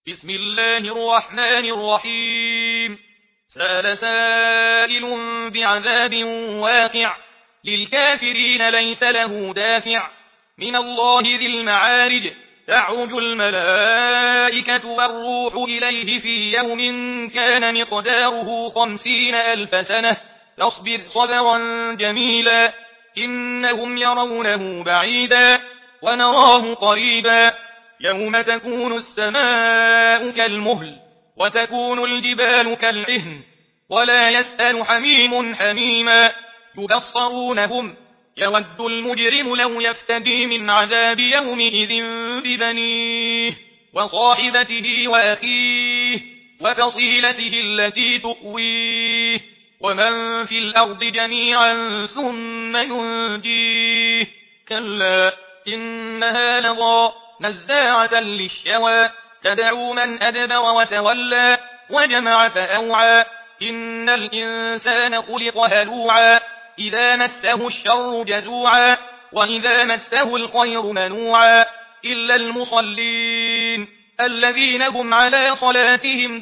بسم الله الرحمن الرحيم. سأل سائل بعذاب واقع للكافرين ليس له دافع من الله ذي المعارج. تعرج الملائكة والروح إليه في يوم كان مقداره 50,000 سنة فاصبر صبرا جميلا إنهم يرونه بعيدا ونراه قريبا يوم تكون السماء كالمهل وتكون الجبال كالعهن ولا يسأل حميم حميما يبصرونهم يود المجرم لو يفتدي من عذاب يومئذ ببنيه وصاحبته وأخيه وفصيلته التي تؤويه ومن في الأرض جميعا ثم ينجيه كلا إنها لظى نزاعة للشوى تدعو من أدبر وتولى وجمع فأوعى إن الإنسان خلق هلوعا إذا مسه الشر جزوعا وإذا مسه الخير منوعا إلا المصلين الذين هم على صلاتهم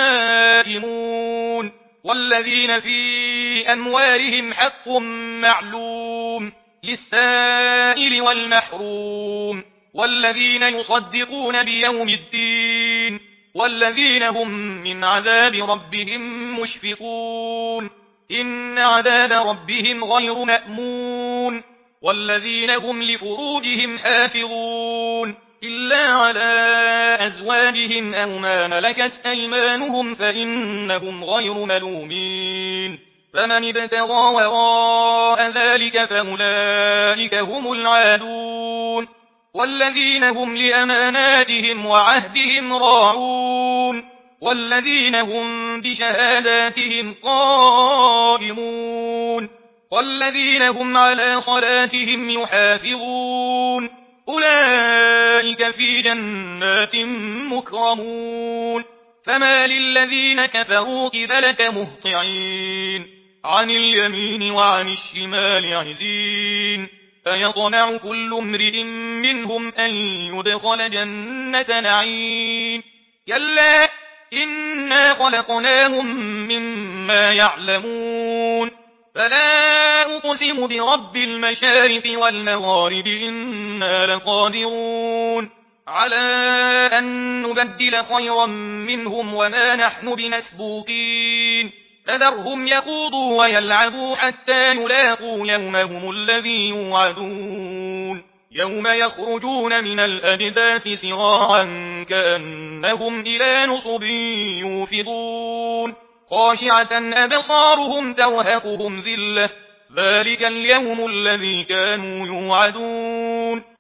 دائمون والذين في أموالهم حق معلوم للسائل والمحروم والذين يصدقون بيوم الدين والذين هم من عذاب ربهم مشفقون إن عذاب ربهم غير مأمون والذين هم لفروجهم حافظون إلا على أزواجهم أو ما ملكت أيمانهم فإنهم غير ملومين فمن ابتغى وراء ذلك فأولئك هم العادون والذين هم لأماناتهم وعهدهم راعون والذين هم بشهاداتهم قائمون والذين هم على صلاتهم يحافظون أولئك في جنات مكرمون فما للذين كفروا قبلك مهطعين عن اليمين وعن الشمال عزين فيطمع كل امرئ منهم أن يدخل جنة نعيم كلا إنا خلقناهم مما يعلمون فلا أقسم برب المشارق والمغارب إنا لقادرون على أن نبدل خيرا منهم وما نحن بمسبوقين فذرهم يخوضوا ويلعبوا حتى يلاقوا يومهم الذي يوعدون يوم يخرجون من الأجداث سراعا كأنهم إلى نصب يوفضون خاشعة أبصارهم ترهقهم ذلة ذلك اليوم الذي كانوا يوعدون